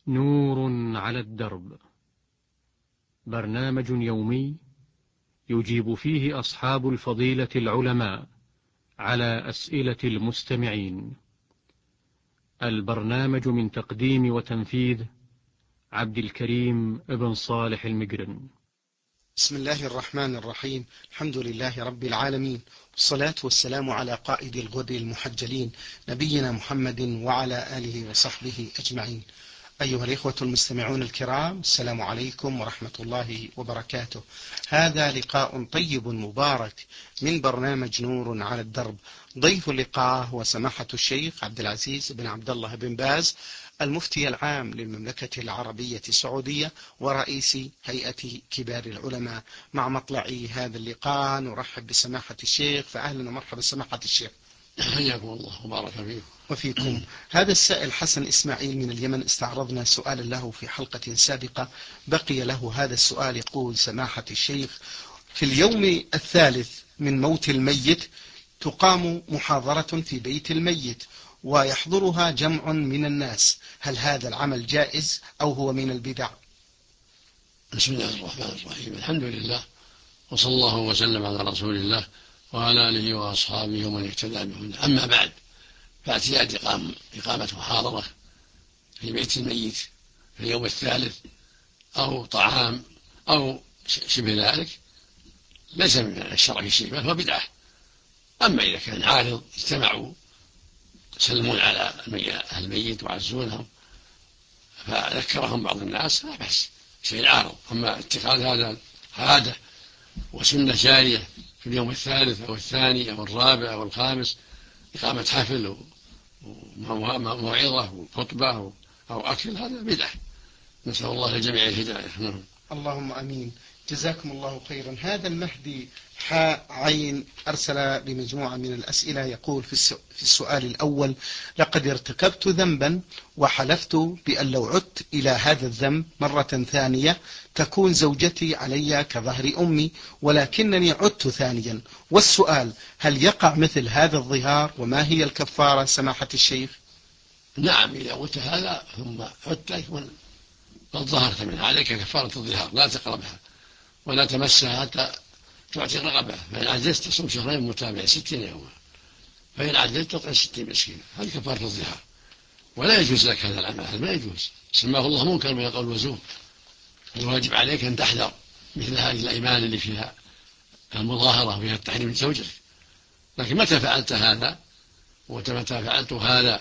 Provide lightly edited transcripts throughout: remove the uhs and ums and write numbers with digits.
نور على الدرب، برنامج يومي يجيب فيه أصحاب الفضيلة العلماء على أسئلة المستمعين. البرنامج من تقديم وتنفيذ عبد الكريم بن صالح المقرن. بسم الله الرحمن الرحيم. الحمد لله رب العالمين، والصلاة والسلام على قائد الغر المحجلين نبينا محمد وعلى آله وصحبه أجمعين. أيها الإخوة المستمعون الكرام، السلام عليكم ورحمة الله وبركاته. هذا لقاء طيب مبارك من برنامج نور على الدرب. ضيف اللقاء هو سماحة الشيخ عبد العزيز بن عبد الله بن باز، المفتي العام للمملكة العربية السعودية ورئيس هيئة كبار العلماء. مع مطلع هذا اللقاء نرحب بسماحة الشيخ، فأهلا ومرحبا سماحة الشيخ. حياكم الله وبارك فيكم. وفيكم. هذا السائل حسن إسماعيل من اليمن استعرضنا سؤالا له في حلقة سابقة، بقي له هذا السؤال. يقول سماحة الشيخ: في اليوم الثالث من موت الميت تقام محاضرة في بيت الميت ويحضرها جمع من الناس، هل هذا العمل جائز أو هو من البدع؟ بسم الله الرحمن الرحيم، الحمد لله، وصلى الله وسلم على رسول الله وعلى آله وأصحابه ومن اهتدى بهداه. أما بعد، فاعتياد إقامة محاضرة في بيت الميت في اليوم الثالث أو طعام أو شبه ذلك ليس من الشرع شيء، بل هو بدعة. أما إذا كان عارض اجتمعوا يسلمون على أهل الميت وعزونهم فذكرهم بعض الناس لا بأس، شيء عارض. أما اتخاذ هذا عادة وسنة جارية في اليوم الثالث أو الثاني أو الرابع أو الخامس إقامة حفل وموعظة وخطبة أو أكل، هذا بدعة. نسأل الله للجميع الهداية. اللهم أمين. جزاكم الله خيرا. هذا المهدي حاء عين أرسل بمجموعة من الأسئلة، يقول في السؤال الأول: لقد ارتكبت ذنبا وحلفت بأن لو عدت إلى هذا الذنب مرة ثانية تكون زوجتي علي كظهر أمي، ولكنني عدت ثانيا، والسؤال: هل يقع مثل هذا الظهار وما هي الكفارة سماحة الشيخ؟ نعم، إذا قلت هذا ثم عدت يكون قد ظهرت منها، عليك كفارة الظهار، لا تقربها ولا تمسها حتى تعتق رقبة. فإن عجزت تصوم شهرين متابعين 60 يوما، فإن عجزت تطعم 60 مسكينا، هذه كفارة الظهار. ولا يجوز لك هذا العمل، هذا ما يجوز، سماه الله منكر من القول والزور. الواجب عليك أن تحذر مثل هذه الأيمان اللي فيها المظاهرة وفيها التحريم لزوجك. لكن متى فعلت هذا ومتى فعلت هذا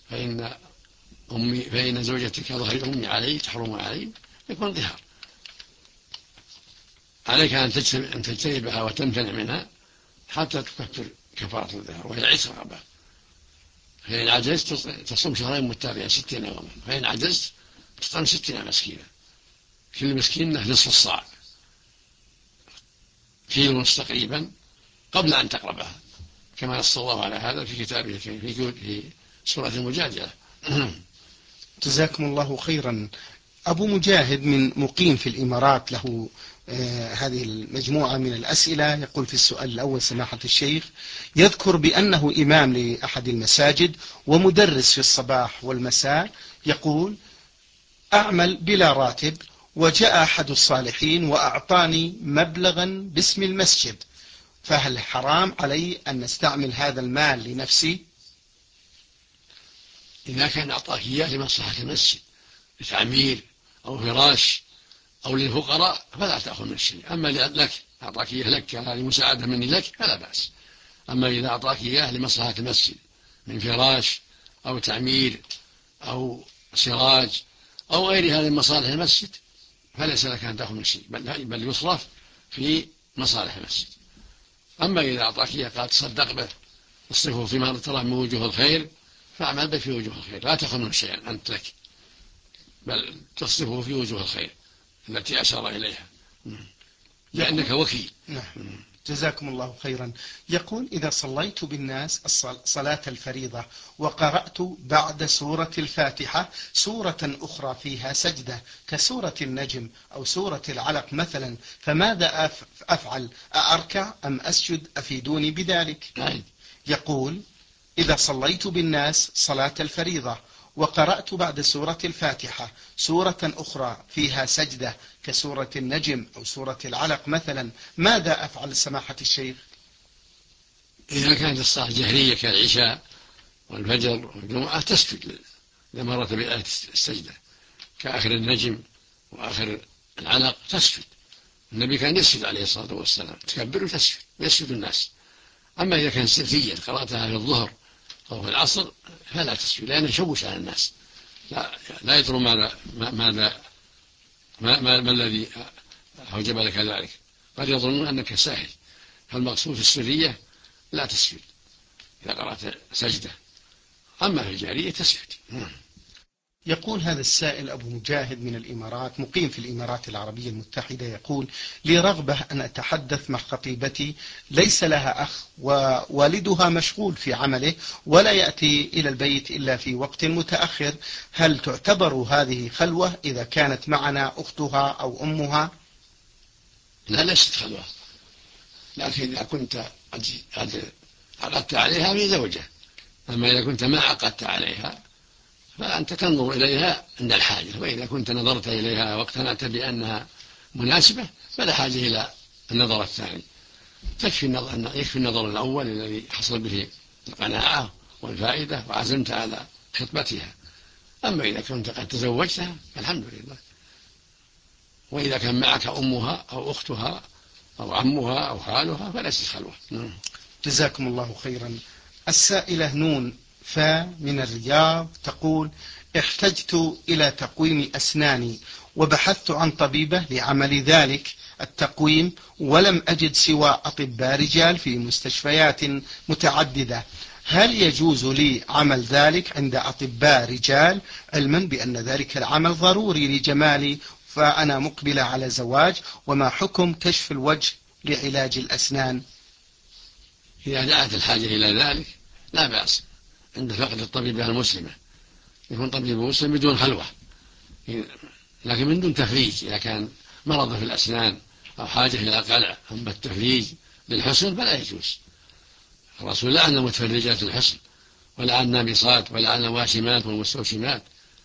فإن زوجتك ظهر أمي علي تحرم علي، يكون ظهار. عليك أن تجتنبها وتمتنع منها حتى تكفر كفارة الظهار، وهي عتق رقبة. فإن عجزت تصوم شهرين متابعين 60 يوما، فإن عجزت تطعم 60 مسكينا، كل مسكينة نصف الصاع، كيلو تقريبا، قبل أن تقربها، كما نص الله على هذا في كتابه في سورة المجادلة. جزاكم الله خيرا. أبو مجاهد من مقيم في الإمارات له هذه المجموعة من الأسئلة، يقول في السؤال الأول: سماحة الشيخ، يذكر بأنه إمام لأحد المساجد ومدرس في الصباح والمساء، يقول: أعمل بلا راتب، وجاء أحد الصالحين وأعطاني مبلغا باسم المسجد، فهل حرام علي أن نستعمل هذا المال لنفسي؟ إذا كان أعطاك إياه لمصلحة المسجد، لتعمير أو فراش أو للفقراء، فلا تأخذ من الشيء. أما لك أعطاك إياه لك هذه مساعدة مني لك فلا بأس. أما إذا أعطاك إياه لمصلحة المسجد من فراش أو تعمير أو سراج أو غير هذه مصالح المسجد، فليس لك أن تأخذ من الشيء، بل يصرف في مصالح المسجد. أما إذا أعطاك إياه قال تصدق به تصرفه فيما ترى من وجوه الخير، فاعمل به في وجوه الخير، لا تأخذ منه شيئا أنت لك، بل تصرفه في وجوه الخير التي أشار إليها، لأنك وكيل. نعم. جزاكم الله خيرا. يقول: إذا صليت بالناس صلاة الفريضة وقرأت بعد سورة الفاتحة سورة أخرى فيها سجدة كسورة النجم أو سورة العلق مثلا، فماذا أفعل؟ أركع أم أسجد؟ أفيدوني بذلك. يقول: إذا صليت بالناس صلاة الفريضة وقرأت بعد سورة الفاتحة سورة أخرى فيها سجدة كسورة النجم أو سورة العلق مثلا، ماذا أفعل سماحة الشيخ؟ إذا كانت الصلاة جهرية كالعشاء والفجر والجمعة تسجد إذا مرت بآية السجدة كآخر النجم وآخر العلق تسجد. النبي كان يسجد عليه الصلاة والسلام، تكبر وتسجد ويسجد الناس. أما إذا كان سريا قرأتها في الظهر أو في العصر فلا تسجد، لأنه يشوش على الناس، لا يدرون ما الذي أوجب لك ذلك، قد يظنون أنك ساهل. فالمقصود في السرية لا تسجد إذا قرأت سجدة، أما في الجهرية تسجد. يقول هذا السائل أبو مجاهد من الإمارات، مقيم في الإمارات العربية المتحدة، يقول: لي رغبة أن أتحدث مع خطيبتي ليس لها أخ ووالدها مشغول في عمله ولا يأتي إلى البيت إلا في وقت متأخر، هل تعتبر هذه خلوة إذا كانت معنا أختها أو أمها؟ لا، ليست خلوة، لكن إذا كنت قد عقدت عليها في زوجة. أما إذا كنت ما عقدت عليها فأنت تنظر إليها عند الحاجة، وإذا كنت نظرت إليها واقتنعت بأنها مناسبة فلا حاجة إلى النظر الثاني، يكفي النظر الأول الذي حصل به القناعة والفائدة وعزمت على خطبتها. أما إذا كنت قد تزوجتها فالحمد لله. وإذا كان معك أمها أو أختها أو عمها أو خالها فليست خلوة. جزاكم الله خيرا. السائلة نون من الرياض تقول: احتجت إلى تقويم أسناني وبحثت عن طبيبة لعمل ذلك التقويم ولم أجد سوى أطباء رجال في مستشفيات متعددة، هل يجوز لي عمل ذلك عند أطباء رجال، علما بأن ذلك العمل ضروري لجمالي فأنا مقبلة على زواج؟ وما حكم كشف الوجه لعلاج الأسنان؟ إذا دعت الحاجة إلى ذلك لا بأس، عند فقد الطبيبة المسلمة يكون طبيب مسلم بدون خلوة، لكن من دون تفريج. إذا كان مرض في الأسنان أو حاجة إلى قلع، أما التفريج للحسن فلا يجوز. الرسول لعن متفرجات الحسن ولعن النامصات ولعن الواشمات والمستوشمات.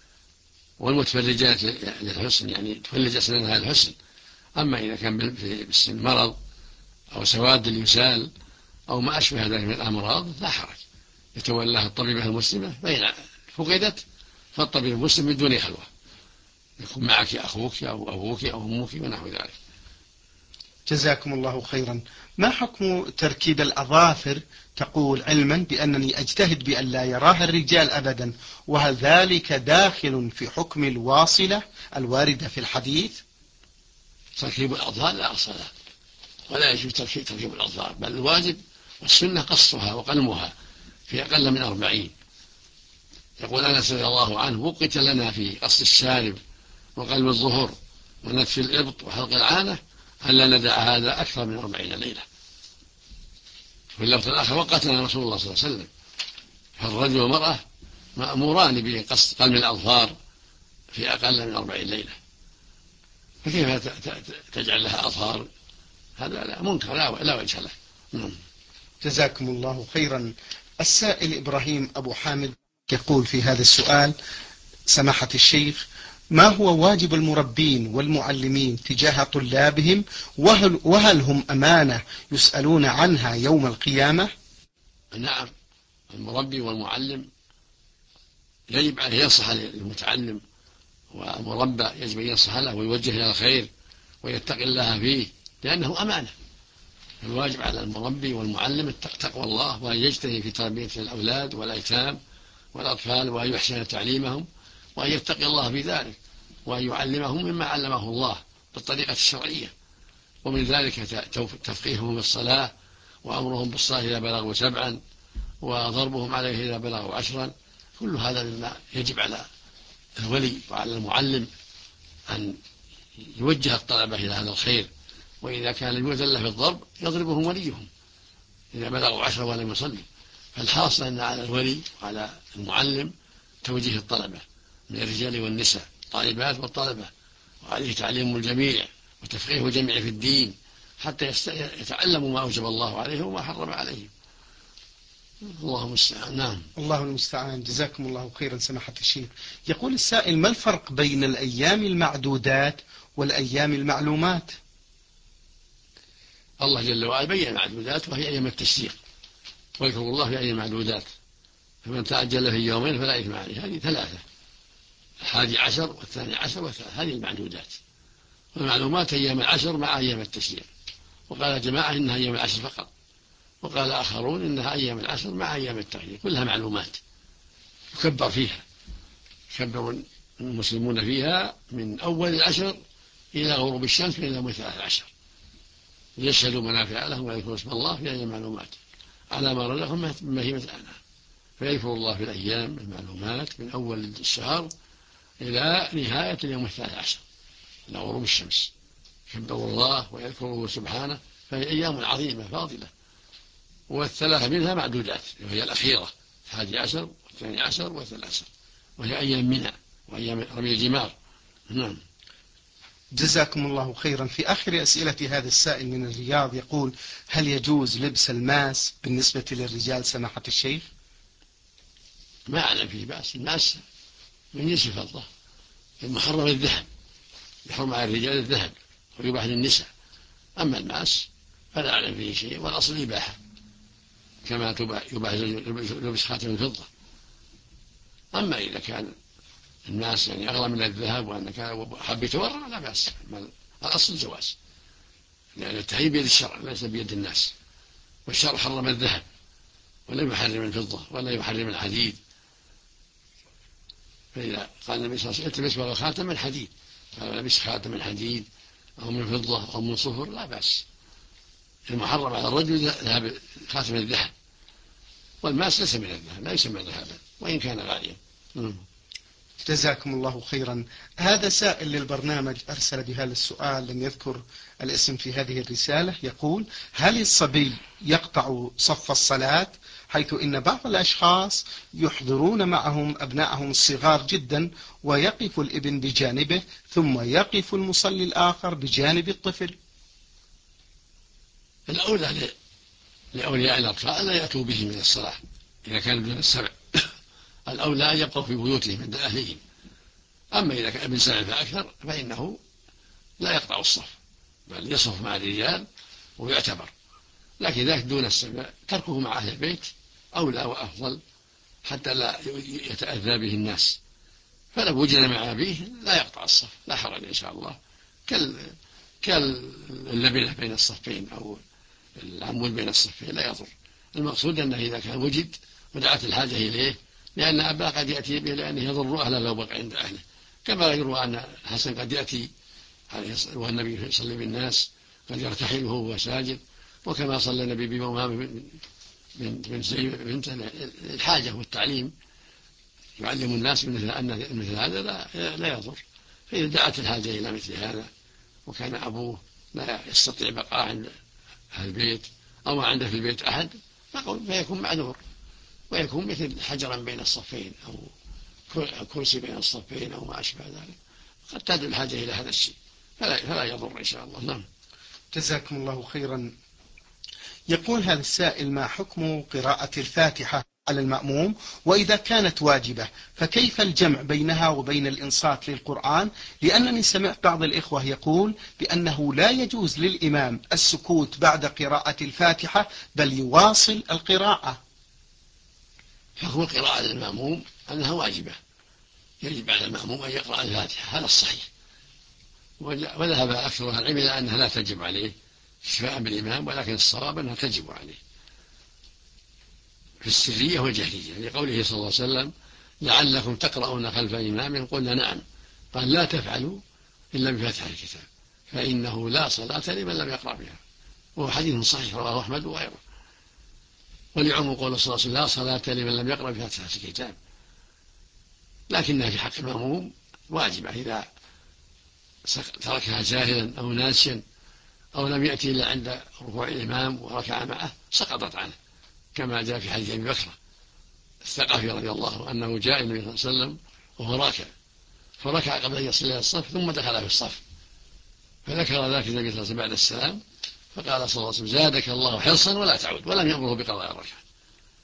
والمتفرجات للحسن يعني تفرج أسنانها للحسن. أما إذا كان بالسن مرض أو سواد اليسال أو ما أشبه ذلك من الأمراض لا حرج، يتولاها الطبيبة المسلمة، فإن فقدت فالطبيب المسلم من دون خلوة، يكون معك أخوك أو أبوك أو أمك ونحو ذلك. جزاكم الله خيرا. ما حكم تركيب الأظافر؟ تقول: علما بأنني أجتهد بأن لا يراها الرجال أبدا، وهل ذلك داخل في حكم الواصلة الواردة في الحديث؟ تركيب الأظفار لا أصل له، ولا يجوز تركيب الأظفار، بل الواجب والسنة قصها وقلمها في أقل من 40. يقول أنس رضي الله عنه: وقت لنا في قص الشارب وقلم الظهر ونتف الإبط وحلق العانة ألا ندع هذا أكثر من 40 ليلة. في اللفظ الآخر: وقتنا رسول الله صلى الله عليه وسلم. فالرجل والمرأة مأموران بقص قلم الأظفار في أقل من 40 ليلة، فكيف تجعل لها أظفار؟ هذا لا منكر لا وجه له. جزاكم الله خيرا. السائل إبراهيم أبو حامد يقول في هذا السؤال: سماحة الشيخ، ما هو واجب المربين والمعلمين تجاه طلابهم، وهل هم أمانة يسألون عنها يوم القيامة؟ نعم، المربي والمعلم يجب عليه ينصح للمتعلم، والمربى يجب أن ينصح له ويوجه إلى الخير ويتقي الله فيه، لأنه أمانة. الواجب على المربي والمعلم تقوى الله، وأن يجتهد في تربية الأولاد والأيتام والأطفال، وأن يحسن تعليمهم، وأن يتقي الله في ذلك، وأن يعلمهم مما علمه الله بالطريقة الشرعية. ومن ذلك تفقيههم بالصلاة، وأمرهم بالصلاة إذا بلغوا 7، وضربهم عليه إذا بلغوا 10. كل هذا مما يجب على الولي وعلى المعلم أن يوجه الطلبة إلى هذا الخير. وإذا كان لم يؤذن له في الضرب يضربهم وليهم إذا بلغوا 10 ولم يصلوا. فالحاصل أن على الولي وعلى المعلم توجيه الطلبة من الرجال والنساء، الطالبات والطلبة، وعليه تعليم الجميع وتفقيه الجميع في الدين حتى يتعلموا ما أوجب الله عليهم وما حرم عليهم. الله المستعان. نعم. الله المستعان. جزاكم الله خيرا سماحة الشيخ. يقول السائل: ما الفرق بين الأيام المعدودات والأيام المعلومات؟ الله جل وعلا بين المعدودات وهي أيام التشريق، ويذكر الله في أيام المعدودات، فمن تعجل في يومين فلا إثم عليه. هذه ثلاثة: 11 و12 و3، هذه المعدودات. والمعلومات أيام العشر مع أيام التشريق. وقال جماعة إنها أيام العشر فقط، وقال آخرون إنها أيام العشر مع أيام التشريق، كلها معلومات يكبر فيها، يكبر المسلمون فيها من أول العشر إلى غروب الشمس من يوم 13، ليشهدوا منافع لهم ويذكروا اسم الله في أيام المعلومات على ما رزقهم من بهيمة الأنعام. فيذكر الله في الأيام المعلومات من أول الشهر إلى نهاية اليوم 13 إلى غروب الشمس، يكبر الله ويذكره سبحانه، فهي أيام عظيمة فاضلة. والثلاثة منها معدودات، وهي الأخيرة 11 و12 و13، وهي أيام منى وأيام رمي الجمار. نعم. جزاكم الله خيرا. في آخر أسئلة هذا السائل من الرياض يقول: هل يجوز لبس الماس بالنسبة للرجال سماحة الشيخ؟ ما أعلم فيه بأس. الماس من جنس الفضة، المحرم الذهب، يحرم على الرجال الذهب ويباح للنساء. أما الماس فلا أعلم فيه شيء، والأصل الإباحة، كما يباح لبس خاتم الفضة. أما إذا كان الناس يعني أغلى من الذهب وأنك حب يتورع لا بأس، الأصل الجواز، لأن التحريم بيد الشرع ليس بيد الناس، والشرع حرم الذهب ولم يحرم الفضة ولا يحرم الحديد. فإذا قال النبي صلى الله عليه وسلم: التمس خاتم من حديد، قال: لبس خاتم من حديد أو من فضة أو من صفر لا بأس. المحرم على الرجل ذهب خاتم الذهب، والماس ليس من الذهب، لا يسمى ذهبا وإن كان غاليا. جزاكم الله خيرا. هذا سائل للبرنامج أرسل بهذا السؤال، لم يذكر الاسم في هذه الرسالة. يقول: هل الصبي يقطع صف الصلاة، حيث إن بعض الأشخاص يحضرون معهم أبنائهم الصغار جدا، ويقف الابن بجانبه ثم يقف المصلي الآخر بجانب الطفل؟ الأولى لأولياء الأطفال ألا يأتوا به من الصلاة إذا كان دون السبع. الأولى أن يبقوا في بيوتهم عند أهلهم. أما إذا كان ابن سبع فأكثر فإنه لا يقطع الصف، بل يصف مع الرجال ويعتبر. لكن إذا دون السبع تركه مع أهل البيت أولى وأفضل، حتى لا يتأذى به الناس. فلو وجد مع أبيه لا يقطع الصف، لا حرج إن شاء الله، كاللبنة بين الصفين أو العمود بين الصفين لا يضر. المقصود أنه إذا كان وجد ودعت الحاجة إليه، لأن أباه قد يأتي به لأنه يضر أهله لو بقى عند أهله، كما يروى أن الحسن قد يأتي والنبي يصلي بالناس قد يرتحل وهو ساجد، وكما صلى النبي بأمامة بنت الحاجة والتعليم، يعلم الناس أن مثل هذا لا يضر. فإذا دعت الحاجة إلى مثل هذا وكان أبوه لا يستطيع بقاء عند أهل البيت أو ما عنده في البيت أحد فيكون معذور، ويكون مثل حجرا بين الصفين أو كرسي بين الصفين أو ما أشبه ذلك، قد تدل الحاجة إلى هذا الشيء فلا يضر إن شاء الله. نعم. جزاكم الله خيرا. يقول هذا السائل: ما حكم قراءة الفاتحة على المأموم، وإذا كانت واجبة فكيف الجمع بينها وبين الإنصات للقرآن؟ لأنني سمعت بعض الإخوة يقول بأنه لا يجوز للإمام السكوت بعد قراءة الفاتحة، بل يواصل القراءة. حكم القراءة للمأموم أنها واجبة، يجب على المأموم أن يقرأ الفاتحة، هذا الصحيح. وذهب أكثر أهل العلم إلى أنها لا تجب عليه اشتفاء بالإمام، ولكن الصواب أنها تجب عليه في السرية والجهرية، لقوله صلى الله عليه وسلم: لعلكم تقرؤون خلف إمام، قلنا نعم، قال: لا تفعلوا إلا بفاتحة الكتاب فإنه لا صلاة لمن لم يقرأ بها. وهو حديث صحيح رواه أحمد وغيره. ولعموم قول صلى الله عليه وسلم: لا صلاة لمن لم يقرأ بفاتحة الكتاب، لكنها في حق المأموم واجبة إذا تركها جاهلا أو ناسيا أو لم يأتي إلا عند ركوع الإمام وركع معه سقطت عنه، كما جاء في حديث أبي بكر الثقفي رضي الله عنه أنه جاء النبي صلى الله عليه وسلم وهو راكع فركع قبل أن يصل إلى الصف ثم دخل في الصف، فذكر ذلك النبي صلى الله عليه وسلم بعد السلام، فقال صلى الله عليه وسلم: زادك الله حرصا ولا تعود، ولم يأمره بقضاء الركعة.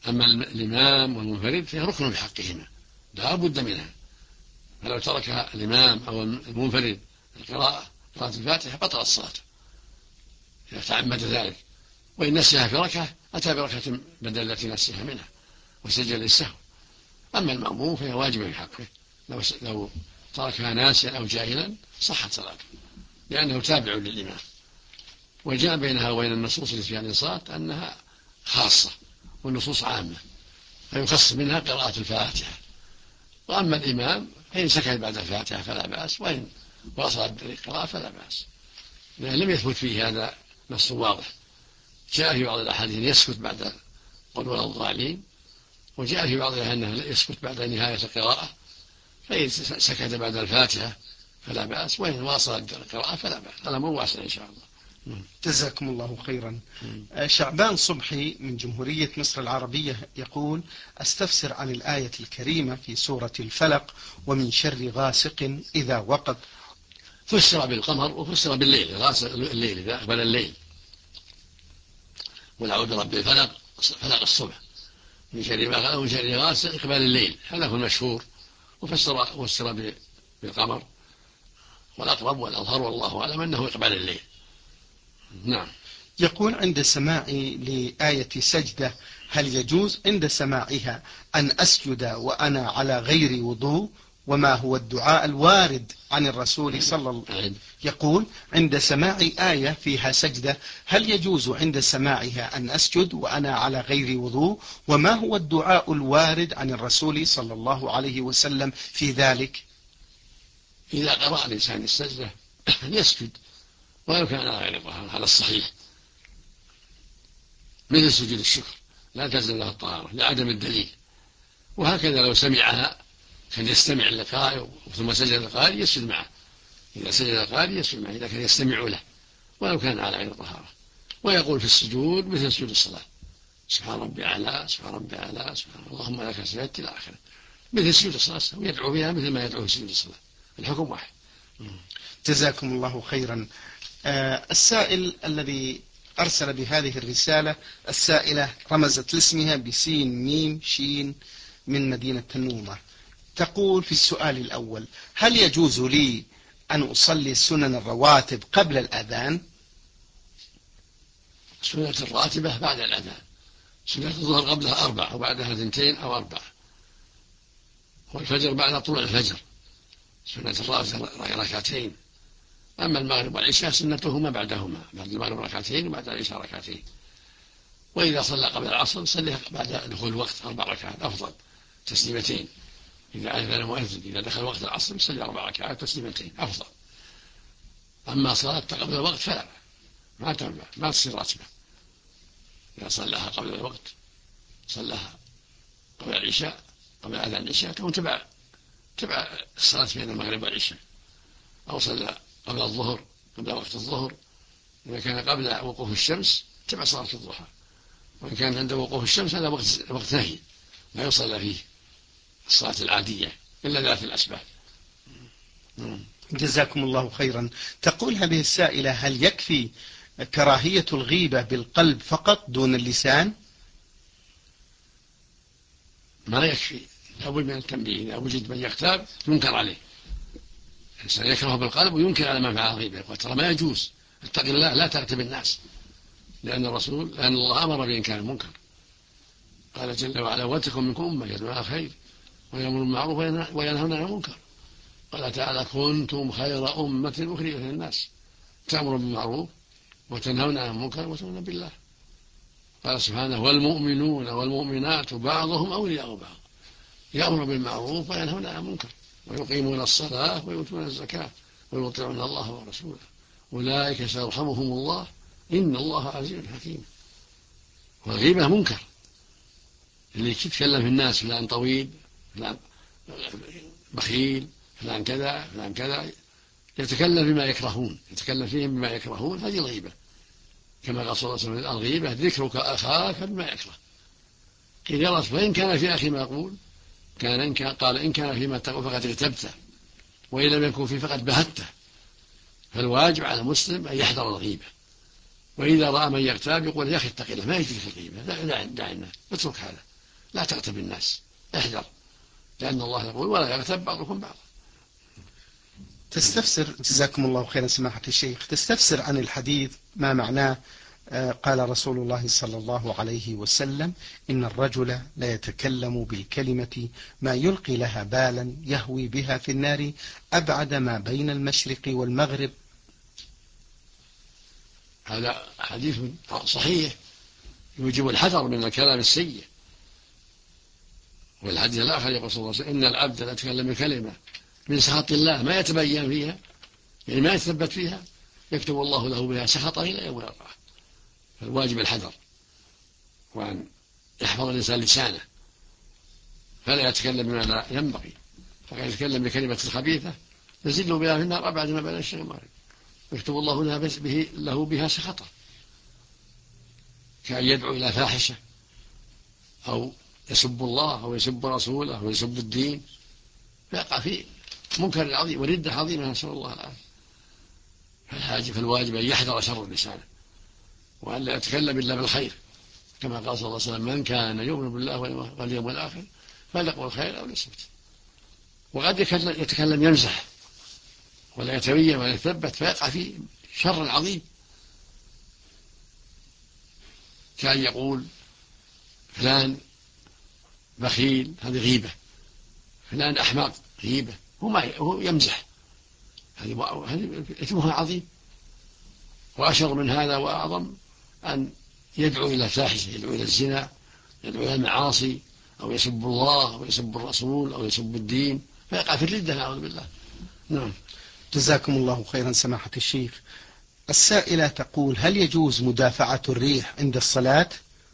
أما الإمام والمنفرد فهي ركن بحقهما لا بد منها، فلو ترك الإمام أو المنفرد قراءة الفاتحة بطلت صلاته إذا تعمد ذلك، وإن نسيها في ركعة أتى بركعة بدل التي نسيها منها وسجل للسهو. أما المأموم فهي واجبة في حقه، لو تركها ناسيا أو جاهلا صحت صلاته لأنه تابع للإمام. وجاء بينها وبين النصوص التي فيها الإنصات أنها خاصة والنصوص عامة، فيخص منها قراءة الفاتحة. وأما الإمام فإن سكت بعد الفاتحة فلا بأس، وإن وصلت القراءة فلا بأس، لأن لم يثبت فيه هذا نص واضح. جاء في بعض الأحاديث يسكت بعد قل ولا الضالين، وجاء في بعضها أنه يسكت بعد نهاية القراءة، فإن سكت بعد الفاتحة فلا بأس، وإن واصلت القراءة فلا بأس. هذا مو واسع إن شاء الله. جزاكم الله خيرا. شعبان صبحي من جمهورية مصر العربية يقول: أستفسر عن الآية الكريمة في سورة الفلق: ومن شر غاسق إذا وقب. فسر بالقمر وفسر بالليل، غاسق الليل إذا أقبل الليل، والأعوذ برب الفلق فلق الصبح، من شر ما خلق ومن شر غاسق إقبال الليل، هذا هو المشهور. وفسر بالقمر، والأقرب والأظهر والله أعلم أنه إقبال الليل. نعم. يقول: عند سماعي لآية سجدة هل يجوز عند سماعها أن أسجد وأنا على غير وضوء؟ وما هو الدعاء الوارد عن الرسول صلى الله عليه وسلم؟ يقول: عند سماع آية فيها سجدة هل يجوز عند سماعها أن أسجد وأنا على غير وضوء؟ وما هو الدعاء الوارد عن الرسول صلى الله عليه وسلم في ذلك؟ إذا قرأ الإنسان السجدة يسجد ولو كان على غير طهارة، هذا الصحيح، مثل سجود الشكر لا تلزم له الطهارة لعدم الدليل. وهكذا لو سمعها كان يستمع للقارئ ثم سجد القارئ يسجد معه، إذا سجد القارئ يسجد معه إذا كان يستمع له ولو كان على غير طهارة. ويقول في السجود مثل سجود الصلاة: سبحان ربي أعلى سبحان ربي أعلى سبحان اللهم لك سجدت إلى آخره، مثل سجود الصلاة، ويدعو بها مثل ما يدعو في سجود الصلاة، الحكم واحد. جزاكم الله خيرا. السائل الذي أرسل بهذه الرسالة، السائلة رمزت لاسمها بسين ميم شين من مدينة تنومة، تقول في السؤال الأول: هل يجوز لي أن أصلي سنن الرواتب قبل الأذان؟ سنة الراتبة بعد الأذان، سنة الظهر قبلها 4 وبعدها 2 أو 4، والفجر بعد طلوع الفجر سنة الراتبة ركعتين. أما المغرب والعشاء سنتهما بعدهما، بعد المغرب ركعتين وبعد العشاء ركعتين. وإذا صلى قبل العصر صليها بعد دخول الوقت 4 ركعات أفضل، تسليمتين. إذا أذن المؤذن إذا دخل وقت العصر يصلي 4 ركعات تسليمتين أفضل. أما صلاة قبل الوقت فلا، ما تنفع، ما تصير راتبة. إذا صلىها قبل الوقت صلىها قبل العشاء قبل أذان العشاء تكون تبع الصلاة بين المغرب والعشاء، أو صلى قبل الظهر قبل وقت الظهر إذا كان قبل وقوف الشمس تبع صلاة الضحى، وإن كان عند وقوف الشمس هذا وقت نهي لا يصلى فيه الصلاة العادية إلا ذات الأسباب. جزاكم الله خيرا. تقول هذه السائلة: هل يكفي كراهية الغيبة بالقلب فقط دون اللسان؟ ما يكفي، لابد من التنبيه. إذا وجد من يغتاب ينكر عليه، الإنسان يكره بالقلب وينكر على من فعل الغيبة، وترى ما يجوز، اتق الله لا تغتب الناس، لأن الله أمر بإنكار المنكر، قال جل وعلا: ولتكن منكم أمة يدعون خير ويأمرون بالمعروف وينهون عن المنكر. قال تعالى: كنتم خير أمة أخرجت للناس تأمرون بالمعروف وتنهون عن المنكر وتؤمنون بالله. قال سبحانه: والمؤمنون والمؤمنات بعضهم أولياء بعض يأمرون بالمعروف وينهون عن المنكر ويقيمون الصلاة ويؤتون الزكاة ويطيعون الله ورسوله أولئك سيرحمهم الله إن الله عزيز حكيم. والغيبة منكر، اللي يتكلم في الناس: فلان طويل، فلان بخيل، فلان كذا فلان كذا، يتكلم بما يكرهون، يتكلم فيهم بما يكرهون، هذه الغيبة. كما قال صلى الله عليه وسلم: الغيبة ذكرك أخاك بما يكره. قيل: يا رسول فإن كان في أخي ما يقول قال: إن كان فيما تقول فقد اغتبته، وإن لم يكن فيه فقد بهته. فالواجب على المسلم أن يحذر الغيبة، وإذا رأى من يغتاب يقول: يا أخي اتق الله، ما يجري في الغيبة، دعنا اترك هذا، لا تغتب الناس، احذر، لأن الله يقول ولا يغتب بعضكم بعضا. تستفسر جزاكم الله خيرا سماحة الشيخ، تستفسر عن الحديث ما معناه قال رسول الله صلى الله عليه وسلم إن الرجل لا يتكلم بالكلمة ما يلقي لها بالا يهوي بها في النار أبعد ما بين المشرق والمغرب. هذا حديث صحيح يوجب الحذر من الكلام السيء. والحديث الآخر يقول صلى الله عليه وسلم إن العبد لا يتكلم بكلمة من سخط الله ما يتبين فيها، يعني ما يتثبت فيها، يكتب الله له بها سخطا إلى يوم يلقاه. فالواجب الحذر، وأن يحفظ الإنسان لسانه فلا يتكلم بما لا ينبغي، فقد يتكلم بكلمة خبيثة يزل بها في النار أبعد ما بين الشيء والمغرب، يكتب الله له بها سخطا، كأن يدعو إلى فاحشة أو يسب الله أو يسب رسوله أو يسب الدين، فيقع في منكر عظيم وردة عظيمة، نسأل الله العافية. فالواجب أن يحذر شر لسانه، وأن لا يتكلم إلا بالخير، كما قال صلى الله عليه وسلم من كان يؤمن بالله واليوم الآخر فليقل خير أو ليصمت. وقد يتكلم يمزح ولا يتبين ولا يثبت فيقع في شر عظيم، كأن يقول فلان بخيل، هذه غيبة، فلان أحمق، غيبة، هو يمزح، هذه إثمها عظيم. وأشر من هذا وأعظم أن يدعو إلى فاحشة، يدعو إلى الزنا، يدعو إلى المعاصي، أو يسب الله أو يسب الرسول أو يسب الدين، فيقع في الردة نعوذ بالله. نعم. جزاكم الله خيرا سماحة الشيخ. السائلة تقول هل يجوز مدافعة الريح عند الصلاة؟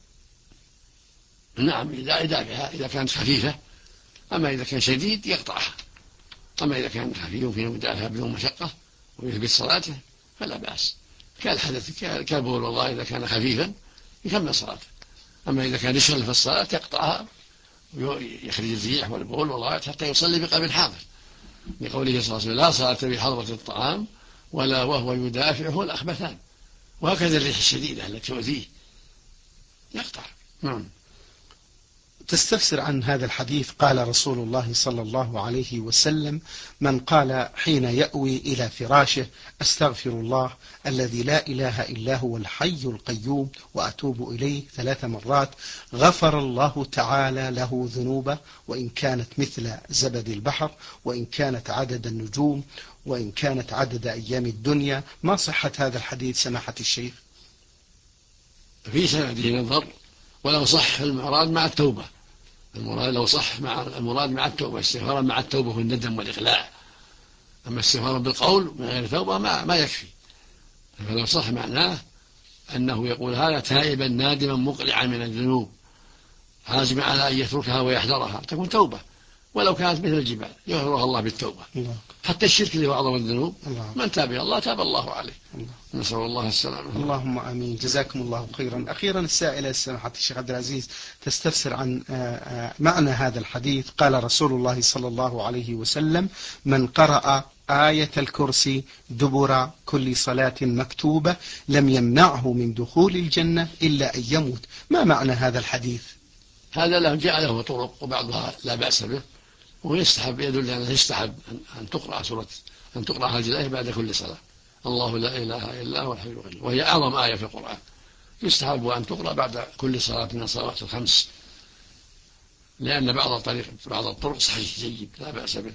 نعم، إذا كانت خفيفة، أما إذا كان شديد يقطعها، أما إذا كان خفيف وفيه مدافعة بدون مشقة ويثبت صلاته فلا بأس، كالحدث كالبول والله إذا كان خفيفا يكمل صلاته. أما إذا كان يشغل في الصلاة يقطعها ويخرج الريح والبول والغائط حتى يصلي بقلب حاضر، لقوله صلى الله عليه وسلم لا صلاة بحضرة الطعام ولا وهو يدافعه الأخبثان. وهكذا الريح الشديدة التي تؤذيه يقطع. نعم. تستفسر عن هذا الحديث قال رسول الله صلى الله عليه وسلم من قال حين يأوي إلى فراشه أستغفر الله الذي لا إله إلا هو الحي القيوم وأتوب إليه 3 مرات غفر الله تعالى له ذنوبه وإن كانت مثل زبد البحر وإن كانت عدد النجوم وإن كانت عدد أيام الدنيا. ما صحة هذا الحديث سماحة الشيخ؟ في سنده نظر، ولو صح المراد مع التوبة، المراد لو صح المراد مع التوبة، استغفارا مع التوبة والندم والإقلاع. أما استغفارا بالقول من غير توبة ما يكفي. فلو صح معناه أنه يقول هذا تائبا نادما مقلعا من الذنوب عازما على أن يتركها ويحذرها تكون توبة، ولو كانت مثل الجبال يغفرها الله بالتوبة. حتى الشرك اللي هو أعظم الذنوب من تاب الله تاب الله عليه. نسأل الله السلامة. اللهم آمين. جزاكم الله خيرا. أخيرا السائلة سماحة الشيخ عبد العزيز تستفسر عن معنى هذا الحديث قال رسول الله صلى الله عليه وسلم من قرأ آية الكرسي دبر كل صلاة مكتوبة لم يمنعه من دخول الجنة إلا أن يموت. ما معنى هذا الحديث؟ هذا له جعله طرق وبعضها لا بأس به، ويستحب يدل أنه يستحب أن تقرأ هذه الآية بعد كل صلاة، الله لا إله إلا هو الحي القيوم، وهي أعظم آية في القرآن، يستحب أن تقرأ بعد كل صلاة من الصلوات الخمس، لأن بعض الطرق صحيح جيد لا بأس به.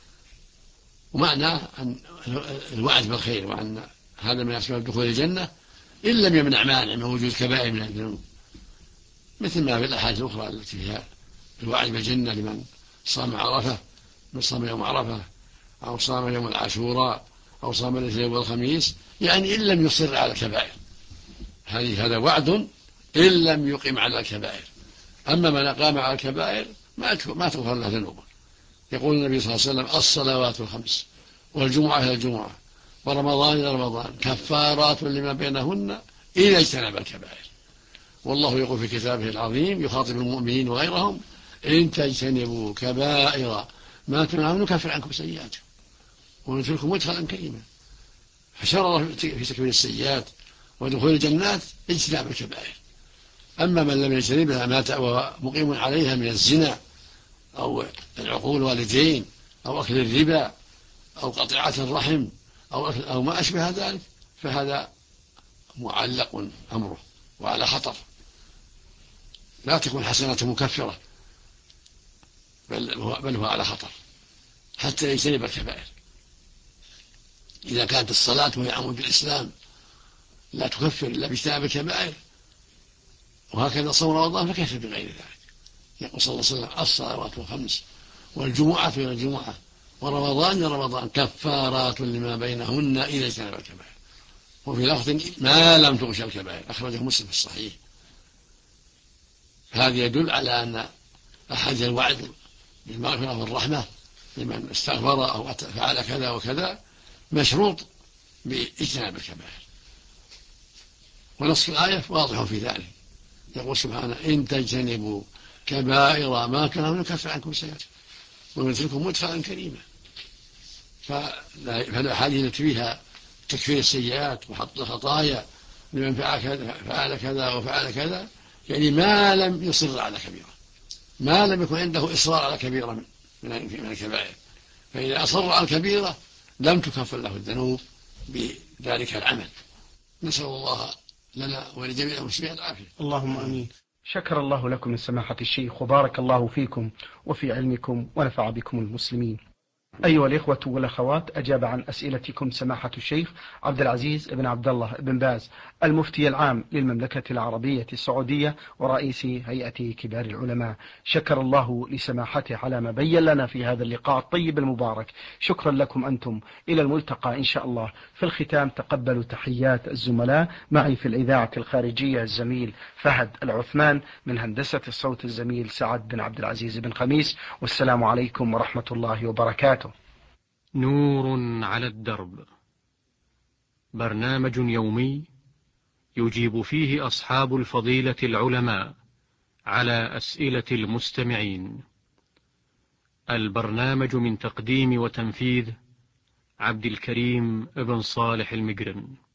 ومعناه أن الوعد بالخير وأن هذا من أسباب دخول الجنة إن لم يمنع مانع من وجود كبائر من الذنوب، مثل ما في الأحاديث الأخرى التي فيها الوعد بالجنة لمن صام عرفة، من صام يوم عرفة أو صام يوم العاشوراء أو صام الاثنين والخميس، يعني إن لم يصر على الكبائر، هذا وعد إن لم يقم على الكبائر. أما من أقام على الكبائر ما تغفر له ذنوبه. يقول النبي صلى الله عليه وسلم الصلوات الخمس والجمعة إلى الجمعة ورمضان إلى رمضان كفارات لما بينهن إذا اجتنب الكبائر. والله يقول في كتابه العظيم يخاطب المؤمنين وغيرهم إن تجتنبوا كبائر ما تنهون نكفر عنكم سيئاتكم وندخلكم مدخلا كريما. فشرع في تكفير السيئات ودخول الجنات اجتناب الكبائر، أما من لم يجتنبها مات وهو مقيم عليها من الزنا أو العقول الوالدين أو أكل الربا أو قطيعة الرحم أو ما أشبه ذلك، فهذا معلق أمره وعلى خطر، لا تكون حسناته مكفرة، بل هو على خطر حتى يجتنب الكبائر. إذا كانت الصلاة وهي عمود الإسلام لا تكفر إلا باجتناب الكبائر، وهكذا صوم رمضان فكيف بغير ذلك؟ يقول صلى الله عليه وسلم: الصلوات الخمس والجمعة إلى الجمعة ورمضان إلى رمضان كفارات لما بينهن إذا اجتنب الكبائر. وفي لفظ: ما لم تغش الكبائر، أخرجه مسلم في الصحيح. هذا يدل على أن أحد الوعد بالمغفرة والرحمة لمن استغفر أو فعل كذا وكذا مشروط باجتناب الكبائر، ونص الآية واضح في ذلك. يقول سبحانه: إن تجتنبوا كبائر ما كان نكفر عنكم سيئاتكم وندخلكم مدخلا كريما. فالأحاديث التي فيها تكفير السيئات وحط الخطايا لمن فعل كذا وفعل كذا، يعني ما لم يصر على كبيرة، ما لم يكن عنده إصرار على كبيرة من الكبائر. فإذا أصر على الكبيرة لم تكفر له الذنوب بذلك العمل. نسأل الله لنا ولجميع المسلمين العافية. اللهم آمين. شكر الله لكم من سماحة الشيخ، وبارك الله فيكم وفي علمكم ونفع بكم المسلمين. أيها الإخوة والأخوات، أجاب عن أسئلتكم سماحة الشيخ عبد العزيز بن عبد الله بن باز، المفتي العام للمملكة العربية السعودية ورئيس هيئة كبار العلماء. شكر الله لسماحته على ما بين لنا في هذا اللقاء الطيب المبارك. شكرا لكم أنتم. إلى الملتقى إن شاء الله. في الختام تقبلوا تحيات الزملاء. معي في الإذاعة الخارجية الزميل فهد العثمان، من هندسة الصوت الزميل سعد بن عبد العزيز بن خميس. والسلام عليكم ورحمة الله وبركاته. نور على الدرب، برنامج يومي يجيب فيه أصحاب الفضيلة العلماء على أسئلة المستمعين. البرنامج من تقديم وتنفيذ عبد الكريم ابن صالح المقرن.